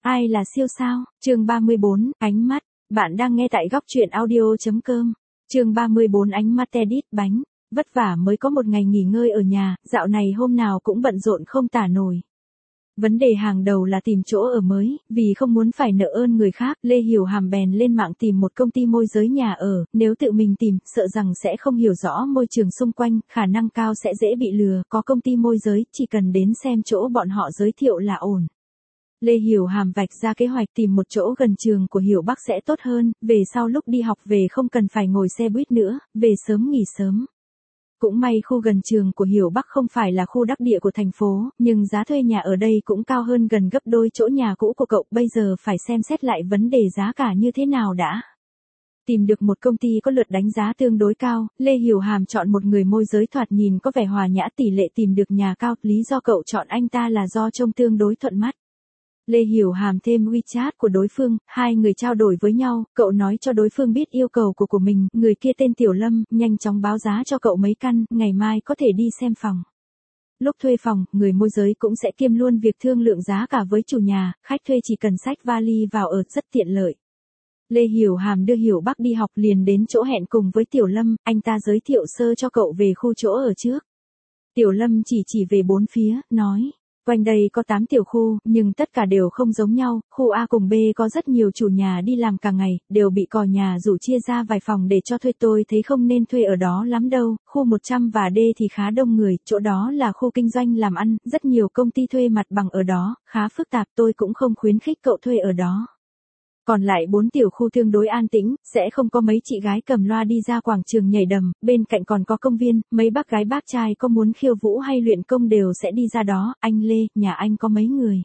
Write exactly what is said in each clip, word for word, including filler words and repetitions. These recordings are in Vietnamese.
Ai là siêu sao? Chương ba mươi bốn, ánh mắt. Bạn đang nghe tại góc truyện audio chấm com. Chương ba mươi bốn, ánh mắt edit bánh. Vất vả mới có một ngày nghỉ ngơi ở nhà, dạo này hôm nào cũng bận rộn không tả nổi. Vấn đề hàng đầu là tìm chỗ ở mới, vì không muốn phải nợ ơn người khác, Lê Hiểu Hàm bèn lên mạng tìm một công ty môi giới nhà ở, nếu tự mình tìm, sợ rằng sẽ không hiểu rõ môi trường xung quanh, khả năng cao sẽ dễ bị lừa, có công ty môi giới, chỉ cần đến xem chỗ bọn họ giới thiệu là ổn. Lê Hiểu Hàm vạch ra kế hoạch tìm một chỗ gần trường của Hiểu Bắc sẽ tốt hơn, về sau lúc đi học về không cần phải ngồi xe buýt nữa, về sớm nghỉ sớm. Cũng may khu gần trường của Hiểu Bắc không phải là khu đắc địa của thành phố, nhưng giá thuê nhà ở đây cũng cao hơn gần gấp đôi chỗ nhà cũ của cậu, bây giờ phải xem xét lại vấn đề giá cả như thế nào đã. Tìm được một công ty có lượt đánh giá tương đối cao, Lê Hiểu Hàm chọn một người môi giới thoạt nhìn có vẻ hòa nhã, tỷ lệ tìm được nhà cao, lý do cậu chọn anh ta là do trông tương đối thuận mắt. Lê Hiểu Hàm thêm WeChat của đối phương, hai người trao đổi với nhau, cậu nói cho đối phương biết yêu cầu của của mình, người kia tên Tiểu Lâm, nhanh chóng báo giá cho cậu mấy căn, ngày mai có thể đi xem phòng. Lúc thuê phòng, người môi giới cũng sẽ kiêm luôn việc thương lượng giá cả với chủ nhà, khách thuê chỉ cần xách vali vào ở rất tiện lợi. Lê Hiểu Hàm đưa Hiểu Bắc đi học liền đến chỗ hẹn cùng với Tiểu Lâm, anh ta giới thiệu sơ cho cậu về khu chỗ ở trước. Tiểu Lâm chỉ chỉ về bốn phía, nói. Quanh đây có tám tiểu khu, nhưng tất cả đều không giống nhau, khu A cùng B có rất nhiều chủ nhà đi làm cả ngày, đều bị cò nhà rủ chia ra vài phòng để cho thuê, tôi thấy không nên thuê ở đó lắm đâu, khu một trăm và D thì khá đông người, chỗ đó là khu kinh doanh làm ăn, rất nhiều công ty thuê mặt bằng ở đó, khá phức tạp, tôi cũng không khuyến khích cậu thuê ở đó. Còn lại bốn tiểu khu tương đối an tĩnh, sẽ không có mấy chị gái cầm loa đi ra quảng trường nhảy đầm, bên cạnh còn có công viên, mấy bác gái bác trai có muốn khiêu vũ hay luyện công đều sẽ đi ra đó. Anh Lê, nhà anh có mấy người?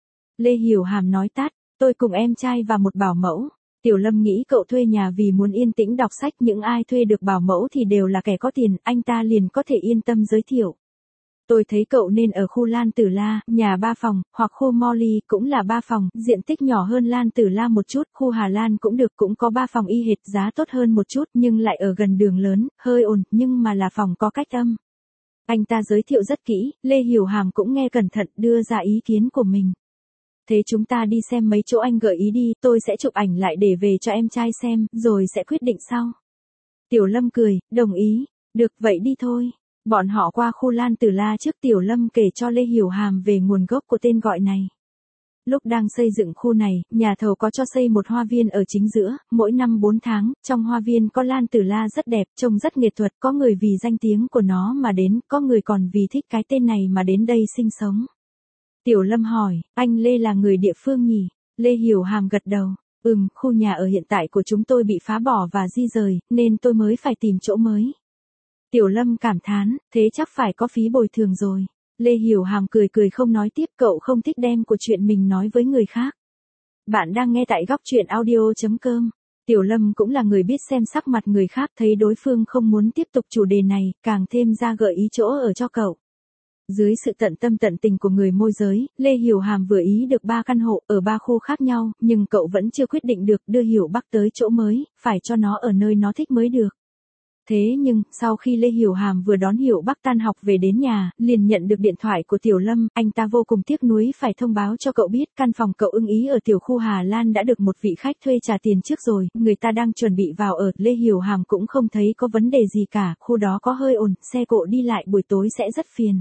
Lê Hiểu Hàm nói tắt, tôi cùng em trai và một bảo mẫu. Tiểu Lâm nghĩ cậu thuê nhà vì muốn yên tĩnh đọc sách, những ai thuê được bảo mẫu thì đều là kẻ có tiền, anh ta liền có thể yên tâm giới thiệu. Tôi thấy cậu nên ở khu Lan Tử La, nhà ba phòng, hoặc khu Molly cũng là ba phòng, diện tích nhỏ hơn Lan Tử La một chút, khu Hà Lan cũng được, cũng có ba phòng y hệt, giá tốt hơn một chút nhưng lại ở gần đường lớn, hơi ồn, nhưng mà là phòng có cách âm. Anh ta giới thiệu rất kỹ, Lê Hiểu Hàm cũng nghe cẩn thận, đưa ra ý kiến của mình. Thế chúng ta đi xem mấy chỗ anh gợi ý đi, tôi sẽ chụp ảnh lại để về cho em trai xem, rồi sẽ quyết định sau. Tiểu Lâm cười, đồng ý, được vậy đi thôi. Bọn họ qua khu Lan Tử La trước, Tiểu Lâm kể cho Lê Hiểu Hàm về nguồn gốc của tên gọi này. Lúc đang xây dựng khu này, nhà thầu có cho xây một hoa viên ở chính giữa, mỗi năm bốn tháng, trong hoa viên có Lan Tử La rất đẹp, trông rất nghệ thuật, có người vì danh tiếng của nó mà đến, có người còn vì thích cái tên này mà đến đây sinh sống. Tiểu Lâm hỏi, anh Lê là người địa phương nhỉ? Lê Hiểu Hàm gật đầu, ừm, khu nhà ở hiện tại của chúng tôi bị phá bỏ và di rời, nên tôi mới phải tìm chỗ mới. Tiểu Lâm cảm thán, thế chắc phải có phí bồi thường rồi. Lê Hiểu Hàm cười cười không nói tiếp, cậu không thích đem của chuyện mình nói với người khác. Bạn đang nghe tại góc truyện audio chấm com. Tiểu Lâm cũng là người biết xem sắc mặt người khác, thấy đối phương không muốn tiếp tục chủ đề này, càng thêm ra gợi ý chỗ ở cho cậu. Dưới sự tận tâm tận tình của người môi giới, Lê Hiểu Hàm vừa ý được ba căn hộ ở ba khu khác nhau, nhưng cậu vẫn chưa quyết định được đưa Hiểu Bắc tới chỗ mới, phải cho nó ở nơi nó thích mới được. Thế nhưng, sau khi Lê Hiểu Hàm vừa đón Hiểu Bắc tan học về đến nhà, liền nhận được điện thoại của Tiểu Lâm, anh ta vô cùng tiếc nuối phải thông báo cho cậu biết căn phòng cậu ưng ý ở tiểu khu Hà Lan đã được một vị khách thuê trả tiền trước rồi, người ta đang chuẩn bị vào ở, Lê Hiểu Hàm cũng không thấy có vấn đề gì cả, khu đó có hơi ồn, xe cộ đi lại buổi tối sẽ rất phiền.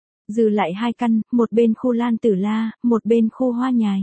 Dư lại hai căn, một bên khu Lan Tử La, một bên khu Hoa Nhài.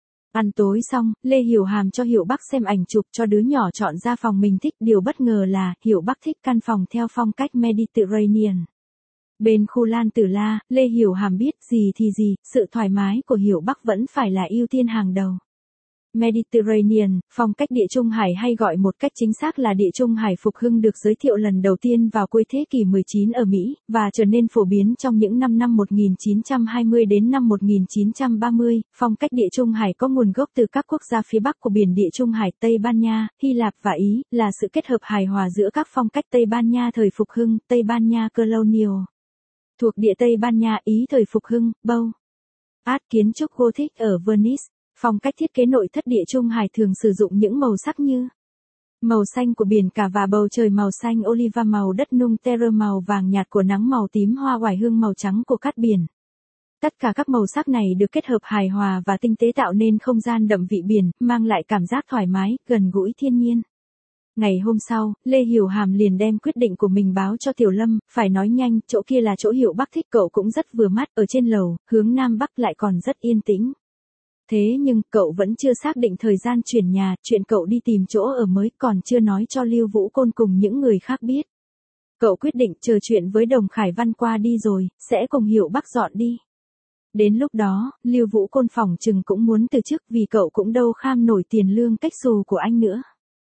Ăn tối xong, Lê Hiểu Hàm cho Hiểu Bắc xem ảnh chụp cho đứa nhỏ chọn ra phòng mình thích, điều bất ngờ là, Hiểu Bắc thích căn phòng theo phong cách Mediterranean. Bên khu Lan Tử La, Lê Hiểu Hàm biết, gì thì gì, sự thoải mái của Hiểu Bắc vẫn phải là ưu tiên hàng đầu. Mediterranean, phong cách Địa Trung Hải hay gọi một cách chính xác là Địa Trung Hải phục hưng được giới thiệu lần đầu tiên vào cuối thế kỷ mười chín ở Mỹ, và trở nên phổ biến trong những năm năm một nghìn chín trăm hai mươi đến năm một nghìn chín trăm ba mươi. Phong cách Địa Trung Hải có nguồn gốc từ các quốc gia phía Bắc của biển Địa Trung Hải, Tây Ban Nha, Hy Lạp và Ý, là sự kết hợp hài hòa giữa các phong cách Tây Ban Nha thời phục hưng, Tây Ban Nha colonial. Thuộc địa Tây Ban Nha, Ý thời phục hưng, Beaux Art kiến trúc Gothic ở Venice. Phong cách thiết kế nội thất Địa Trung Hải thường sử dụng những màu sắc như màu xanh của biển cả và bầu trời màu xanh oliva, màu đất nung terre màu vàng nhạt của nắng, màu tím hoa oải hương, màu trắng của cát biển. Tất cả các màu sắc này được kết hợp hài hòa và tinh tế tạo nên không gian đậm vị biển, mang lại cảm giác thoải mái, gần gũi thiên nhiên. Ngày hôm sau, Lê Hiểu Hàm liền đem quyết định của mình báo cho Tiểu Lâm, phải nói nhanh, chỗ kia là chỗ Hiệu Bắc thích, cậu cũng rất vừa mắt, ở trên lầu, hướng Nam Bắc lại còn rất yên tĩnh. Thế nhưng, cậu vẫn chưa xác định thời gian chuyển nhà, chuyện cậu đi tìm chỗ ở mới còn chưa nói cho Lưu Vũ Côn cùng những người khác biết. Cậu quyết định chờ chuyện với Đồng Khải Văn qua đi rồi, sẽ cùng Hiệu Bắc dọn đi. Đến lúc đó, Lưu Vũ Côn phỏng chừng cũng muốn từ chức vì cậu cũng đâu kham nổi tiền lương cách xù của anh nữa.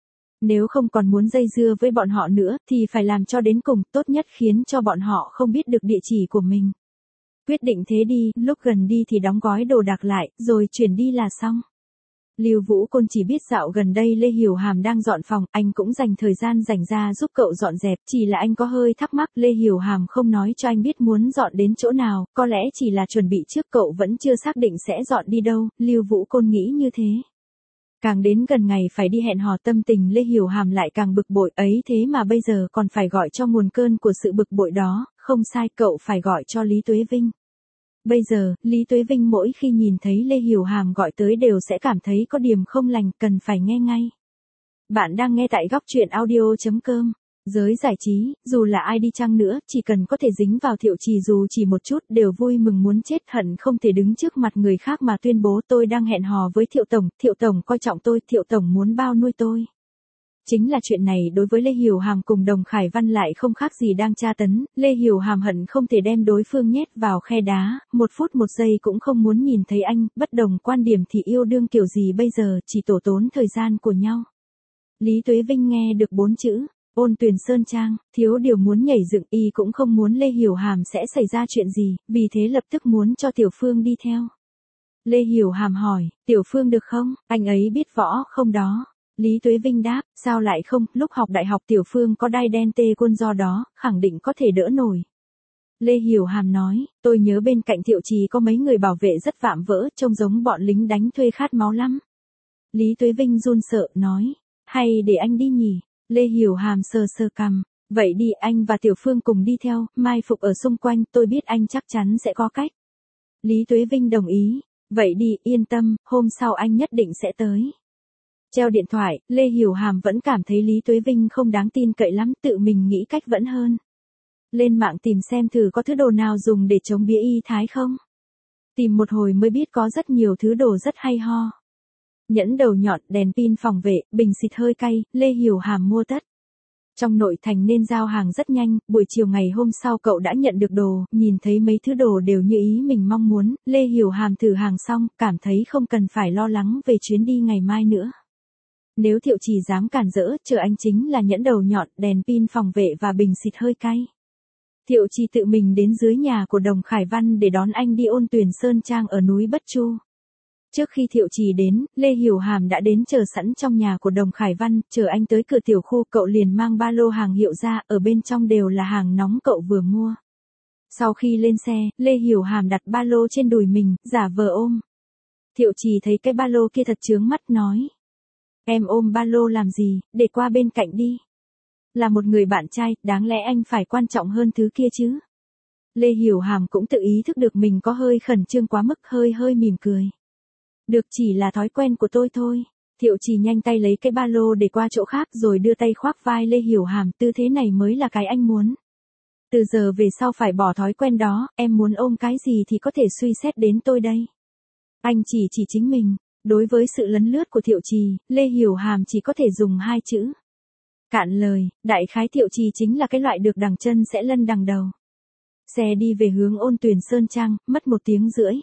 Nếu không còn muốn dây dưa với bọn họ nữa thì phải làm cho đến cùng, tốt nhất khiến cho bọn họ không biết được địa chỉ của mình. Quyết định thế đi, lúc gần đi thì đóng gói đồ đạc lại, rồi chuyển đi là xong. Lưu Vũ Côn chỉ biết dạo gần đây Lê Hiểu Hàm đang dọn phòng, anh cũng dành thời gian dành ra giúp cậu dọn dẹp, chỉ là anh có hơi thắc mắc, Lê Hiểu Hàm không nói cho anh biết muốn dọn đến chỗ nào, có lẽ chỉ là chuẩn bị trước, cậu vẫn chưa xác định sẽ dọn đi đâu, Lưu Vũ Côn nghĩ như thế. Càng đến gần ngày phải đi hẹn hò, tâm tình Lê Hiểu Hàm lại càng bực bội, ấy thế mà bây giờ còn phải gọi cho nguồn cơn của sự bực bội đó, không sai, cậu phải gọi cho Lý Tuế Vinh. Bây giờ, Lý Tuế Vinh mỗi khi nhìn thấy Lê Hiểu Hàm gọi tới đều sẽ cảm thấy có điểm không lành, cần phải nghe ngay. Bạn đang nghe tại góc truyện audio chấm com. Giới giải trí, dù là ai đi chăng nữa, chỉ cần có thể dính vào Thiệu Trì dù chỉ một chút đều vui mừng muốn chết, hận không thể đứng trước mặt người khác mà tuyên bố tôi đang hẹn hò với Thiệu Tổng, Thiệu Tổng coi trọng tôi, Thiệu Tổng muốn bao nuôi tôi. Chính là chuyện này đối với Lê Hiểu Hàm cùng Đồng Khải Văn lại không khác gì đang tra tấn, Lê Hiểu Hàm hận không thể đem đối phương nhét vào khe đá, một phút một giây cũng không muốn nhìn thấy anh, bất đồng quan điểm thì yêu đương kiểu gì bây giờ, chỉ tổ tốn thời gian của nhau. Lý Tuế Vinh nghe được bốn chữ, Ôn Tuyền Sơn Trang, thiếu điều muốn nhảy dựng, y cũng không muốn Lê Hiểu Hàm sẽ xảy ra chuyện gì, vì thế lập tức muốn cho Tiểu Phương đi theo. Lê Hiểu Hàm hỏi, Tiểu Phương được không, anh ấy biết võ không đó? Lý Tuế Vinh đáp, sao lại không, lúc học đại học Tiểu Phương có đai đen tê quân do đó, khẳng định có thể đỡ nổi. Lê Hiểu Hàm nói, tôi nhớ bên cạnh Thiệu Trì có mấy người bảo vệ rất vạm vỡ, trông giống bọn lính đánh thuê khát máu lắm. Lý Tuế Vinh run sợ, nói, hay để anh đi nhỉ? Lê Hiểu Hàm sờ sờ cằm, vậy đi, anh và Tiểu Phương cùng đi theo, mai phục ở xung quanh, tôi biết anh chắc chắn sẽ có cách. Lý Tuế Vinh đồng ý, vậy đi, yên tâm, hôm sau anh nhất định sẽ tới. Treo điện thoại, Lê Hiểu Hàm vẫn cảm thấy Lý Tuế Vinh không đáng tin cậy lắm, tự mình nghĩ cách vẫn hơn. Lên mạng tìm xem thử có thứ đồ nào dùng để chống bía y thái không. Tìm một hồi mới biết có rất nhiều thứ đồ rất hay ho. Nhẫn đầu nhọn, đèn pin phòng vệ, bình xịt hơi cay, Lê Hiểu Hàm mua tất. Trong nội thành nên giao hàng rất nhanh, buổi chiều ngày hôm sau cậu đã nhận được đồ, nhìn thấy mấy thứ đồ đều như ý mình mong muốn, Lê Hiểu Hàm thử hàng xong, cảm thấy không cần phải lo lắng về chuyến đi ngày mai nữa. Nếu Thiệu Trì dám cản rỡ, chờ anh chính là nhẫn đầu nhọn, đèn pin phòng vệ và bình xịt hơi cay. Thiệu Trì tự mình đến dưới nhà của Đồng Khải Văn để đón anh đi Ôn Tuyền Sơn Trang ở núi Bất Chu. Trước khi Thiệu Trì đến, Lê Hiểu Hàm đã đến chờ sẵn trong nhà của Đồng Khải Văn, chờ anh tới cửa tiểu khu, cậu liền mang ba lô hàng hiệu ra, ở bên trong đều là hàng nóng cậu vừa mua. Sau khi lên xe, Lê Hiểu Hàm đặt ba lô trên đùi mình, giả vờ ôm. Thiệu Trì thấy cái ba lô kia thật chướng mắt, nói. Em ôm ba lô làm gì, để qua bên cạnh đi. Là một người bạn trai, đáng lẽ anh phải quan trọng hơn thứ kia chứ. Lê Hiểu Hàm cũng tự ý thức được mình có hơi khẩn trương quá mức, hơi hơi mỉm cười. Được, chỉ là thói quen của tôi thôi. Thiệu Trì nhanh tay lấy cái ba lô để qua chỗ khác rồi đưa tay khoác vai Lê Hiểu Hàm, tư thế này mới là cái anh muốn. Từ giờ về sau phải bỏ thói quen đó, em muốn ôm cái gì thì có thể suy xét đến tôi đây. Anh chỉ chỉ chính mình. Đối với sự lấn lướt của Thiệu Trì, Lê Hiểu Hàm chỉ có thể dùng hai chữ. Cạn lời, đại khái Thiệu Trì chính là cái loại được đằng chân sẽ lân đằng đầu. Xe đi về hướng Ôn Tuyền Sơn Trang, mất một tiếng rưỡi.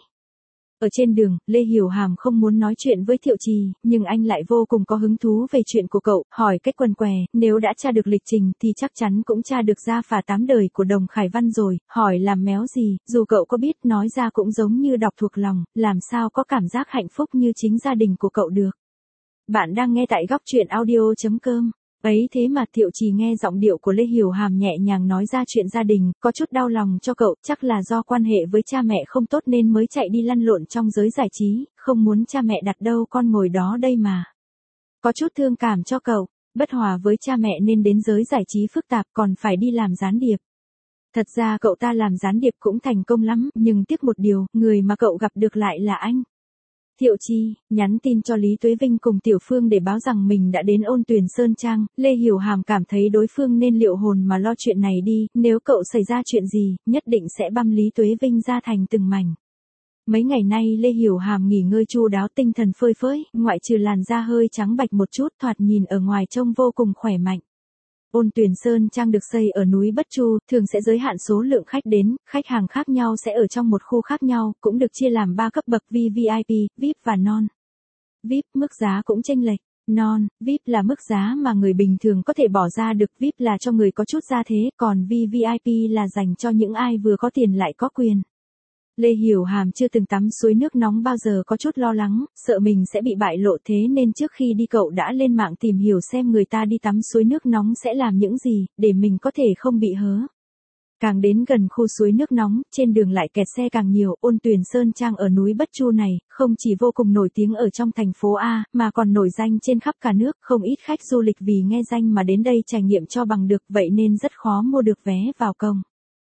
Ở trên đường, Lê Hiểu Hàm không muốn nói chuyện với Thiệu Trì, nhưng anh lại vô cùng có hứng thú về chuyện của cậu, hỏi cách quần què, nếu đã tra được lịch trình thì chắc chắn cũng tra được ra phả tám đời của Đồng Khải Văn rồi, hỏi làm méo gì, dù cậu có biết nói ra cũng giống như đọc thuộc lòng, làm sao có cảm giác hạnh phúc như chính gia đình của cậu được. Bạn đang nghe tại góc truyện audio chấm com. Ấy thế mà Thiệu Trì nghe giọng điệu của Lê Hiểu Hàm nhẹ nhàng nói ra chuyện gia đình, có chút đau lòng cho cậu, chắc là do quan hệ với cha mẹ không tốt nên mới chạy đi lăn lộn trong giới giải trí, không muốn cha mẹ đặt đâu con ngồi đó đây mà. Có chút thương cảm cho cậu, bất hòa với cha mẹ nên đến giới giải trí phức tạp còn phải đi làm gián điệp. Thật ra cậu ta làm gián điệp cũng thành công lắm, nhưng tiếc một điều, người mà cậu gặp được lại là anh. Thiệu Chi, nhắn tin cho Lý Tuế Vinh cùng Tiểu Phương để báo rằng mình đã đến Ôn Tuyền Sơn Trang, Lê Hiểu Hàm cảm thấy đối phương nên liệu hồn mà lo chuyện này đi, nếu cậu xảy ra chuyện gì, nhất định sẽ băm Lý Tuế Vinh ra thành từng mảnh. Mấy ngày nay Lê Hiểu Hàm nghỉ ngơi chu đáo, tinh thần phơi phới, ngoại trừ làn da hơi trắng bạch một chút, thoạt nhìn ở ngoài trông vô cùng khỏe mạnh. Ôn Tuyền Sơn Trang được xây ở núi Bất Chu, thường sẽ giới hạn số lượng khách đến, khách hàng khác nhau sẽ ở trong một khu khác nhau, cũng được chia làm ba cấp bậc vi vi ai pi, vi ai pi và non. vi ai pi mức giá cũng chênh lệch. Non, vi ai pi là mức giá mà người bình thường có thể bỏ ra được, vi ai pi là cho người có chút gia thế, còn vi vi ai pi là dành cho những ai vừa có tiền lại có quyền. Lê Hiểu Hàm chưa từng tắm suối nước nóng bao giờ, có chút lo lắng, sợ mình sẽ bị bại lộ, thế nên trước khi đi cậu đã lên mạng tìm hiểu xem người ta đi tắm suối nước nóng sẽ làm những gì, để mình có thể không bị hớ. Càng đến gần khu suối nước nóng, trên đường lại kẹt xe càng nhiều. Ôn Tuyền Sơn Trang ở núi Bất Chu này, không chỉ vô cùng nổi tiếng ở trong thành phố A, mà còn nổi danh trên khắp cả nước, không ít khách du lịch vì nghe danh mà đến đây trải nghiệm cho bằng được, vậy nên rất khó mua được vé vào cổng.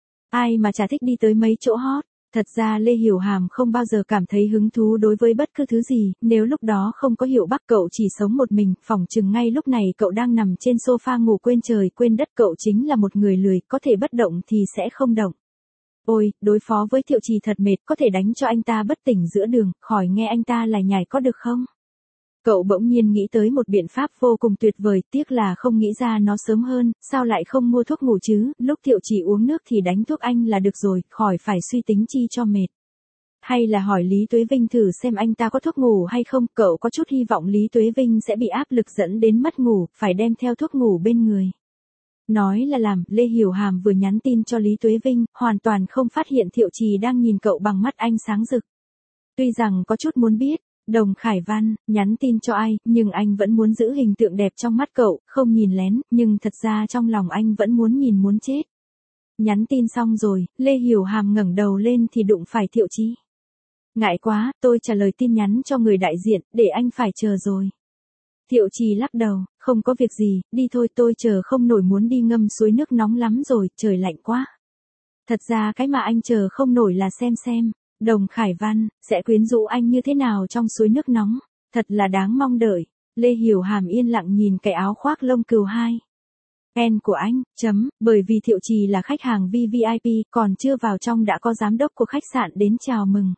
Ai mà chả thích đi tới mấy chỗ hot. Thật ra Lê Hiểu Hàm không bao giờ cảm thấy hứng thú đối với bất cứ thứ gì, nếu lúc đó không có Hiểu Bắc cậu chỉ sống một mình, phỏng chừng ngay lúc này cậu đang nằm trên sofa ngủ quên trời quên đất, cậu chính là một người lười, có thể bất động thì sẽ không động. Ôi, đối phó với Thiệu Trì thật mệt, có thể đánh cho anh ta bất tỉnh giữa đường, khỏi nghe anh ta lải nhải có được không? Cậu bỗng nhiên nghĩ tới một biện pháp vô cùng tuyệt vời, tiếc là không nghĩ ra nó sớm hơn, sao lại không mua thuốc ngủ chứ, lúc Thiệu Trì uống nước thì đánh thuốc anh là được rồi, khỏi phải suy tính chi cho mệt. Hay là hỏi Lý Tuế Vinh thử xem anh ta có thuốc ngủ hay không, cậu có chút hy vọng Lý Tuế Vinh sẽ bị áp lực dẫn đến mất ngủ, phải đem theo thuốc ngủ bên người. Nói là làm, Lê Hiểu Hàm vừa nhắn tin cho Lý Tuế Vinh, hoàn toàn không phát hiện Thiệu Trì đang nhìn cậu bằng mắt ánh sáng rực. Tuy rằng có chút muốn biết, Đồng Khải Văn, nhắn tin cho ai, nhưng anh vẫn muốn giữ hình tượng đẹp trong mắt cậu, không nhìn lén, nhưng thật ra trong lòng anh vẫn muốn nhìn muốn chết. Nhắn tin xong rồi, Lê Hiểu Hàm ngẩng đầu lên thì đụng phải Thiệu Trì. Ngại quá, tôi trả lời tin nhắn cho người đại diện, để anh phải chờ rồi. Thiệu Trì lắc đầu, không có việc gì, đi thôi, tôi chờ không nổi, muốn đi ngâm suối nước nóng lắm rồi, trời lạnh quá. Thật ra cái mà anh chờ không nổi là xem xem, Đồng Khải Văn, sẽ quyến rũ anh như thế nào trong suối nước nóng, thật là đáng mong đợi. Lê Hiểu Hàm yên lặng nhìn cái áo khoác lông cừu hai. N của anh, chấm, bởi vì Thiệu Trì là khách hàng vi vi ai pi, còn chưa vào trong đã có giám đốc của khách sạn đến chào mừng.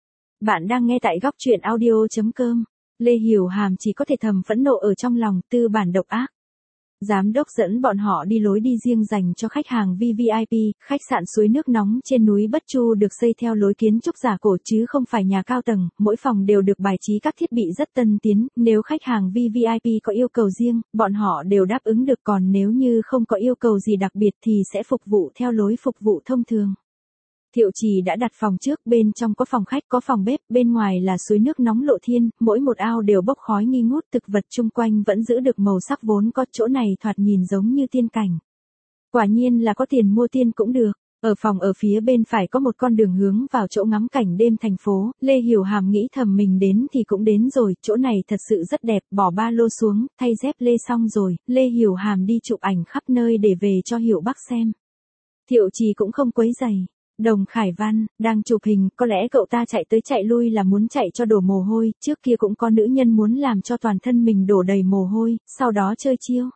Bạn đang nghe tại góc truyện audio chấm com. Lê Hiểu Hàm chỉ có thể thầm phẫn nộ ở trong lòng, tư bản độc ác. Giám đốc dẫn bọn họ đi lối đi riêng dành cho khách hàng vi vi ai pi, khách sạn suối nước nóng trên núi Bất Chu được xây theo lối kiến trúc giả cổ chứ không phải nhà cao tầng, mỗi phòng đều được bài trí các thiết bị rất tân tiến, nếu khách hàng vi vi ai pi có yêu cầu riêng, bọn họ đều đáp ứng được, còn nếu như không có yêu cầu gì đặc biệt thì sẽ phục vụ theo lối phục vụ thông thường. Thiệu Trì đã đặt phòng trước, bên trong có phòng khách, có phòng bếp, bên ngoài là suối nước nóng lộ thiên, mỗi một ao đều bốc khói nghi ngút, thực vật chung quanh vẫn giữ được màu sắc vốn có, chỗ này thoạt nhìn giống như tiên cảnh. Quả nhiên là có tiền mua tiên cũng được. Ở phòng ở phía bên phải có một con đường hướng vào chỗ ngắm cảnh đêm thành phố, Lê Hiểu Hàm nghĩ thầm mình đến thì cũng đến rồi, chỗ này thật sự rất đẹp, bỏ ba lô xuống, thay dép lê xong rồi, Lê Hiểu Hàm đi chụp ảnh khắp nơi để về cho Hiểu Bắc xem. Thiệu Trì cũng không quấy rầy. Đồng Khải Văn, đang chụp hình, có lẽ cậu ta chạy tới chạy lui là muốn chạy cho đổ mồ hôi, trước kia cũng có nữ nhân muốn làm cho toàn thân mình đổ đầy mồ hôi, sau đó chơi chiêu.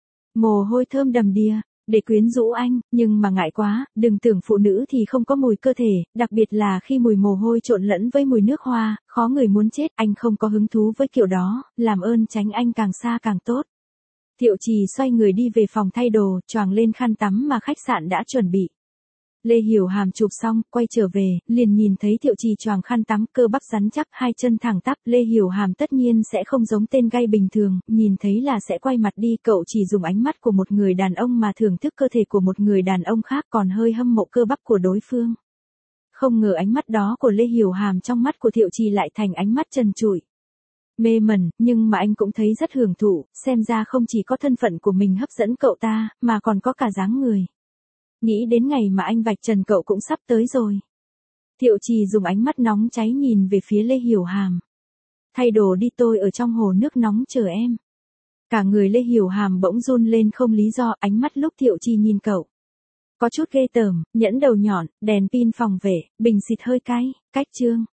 Mồ hôi thơm đầm đìa, để quyến rũ anh, nhưng mà ngại quá, đừng tưởng phụ nữ thì không có mùi cơ thể, đặc biệt là khi mùi mồ hôi trộn lẫn với mùi nước hoa, khó người muốn chết, anh không có hứng thú với kiểu đó, làm ơn tránh anh càng xa càng tốt. Thiệu Trì xoay người đi về phòng thay đồ, choàng lên khăn tắm mà khách sạn đã chuẩn bị. Lê Hiểu Hàm chụp xong, quay trở về, liền nhìn thấy Thiệu Trì choàng khăn tắm, cơ bắp rắn chắc, hai chân thẳng tắp, Lê Hiểu Hàm tất nhiên sẽ không giống tên gay bình thường, nhìn thấy là sẽ quay mặt đi, cậu chỉ dùng ánh mắt của một người đàn ông mà thưởng thức cơ thể của một người đàn ông khác, còn hơi hâm mộ cơ bắp của đối phương. Không ngờ ánh mắt đó của Lê Hiểu Hàm trong mắt của Thiệu Trì lại thành ánh mắt trần trụi. Mê mẩn, nhưng mà anh cũng thấy rất hưởng thụ, xem ra không chỉ có thân phận của mình hấp dẫn cậu ta, mà còn có cả dáng người. Nghĩ đến ngày mà anh vạch trần cậu cũng sắp tới rồi. Thiệu Trì dùng ánh mắt nóng cháy nhìn về phía Lê Hiểu Hàm. Thay đồ đi, tôi ở trong hồ nước nóng chờ em. Cả người Lê Hiểu Hàm bỗng run lên không lý do, ánh mắt lúc Thiệu Trì nhìn cậu. Có chút ghê tởm, nhẫn đầu nhọn, đèn pin phòng vệ, bình xịt hơi cay, cách chương.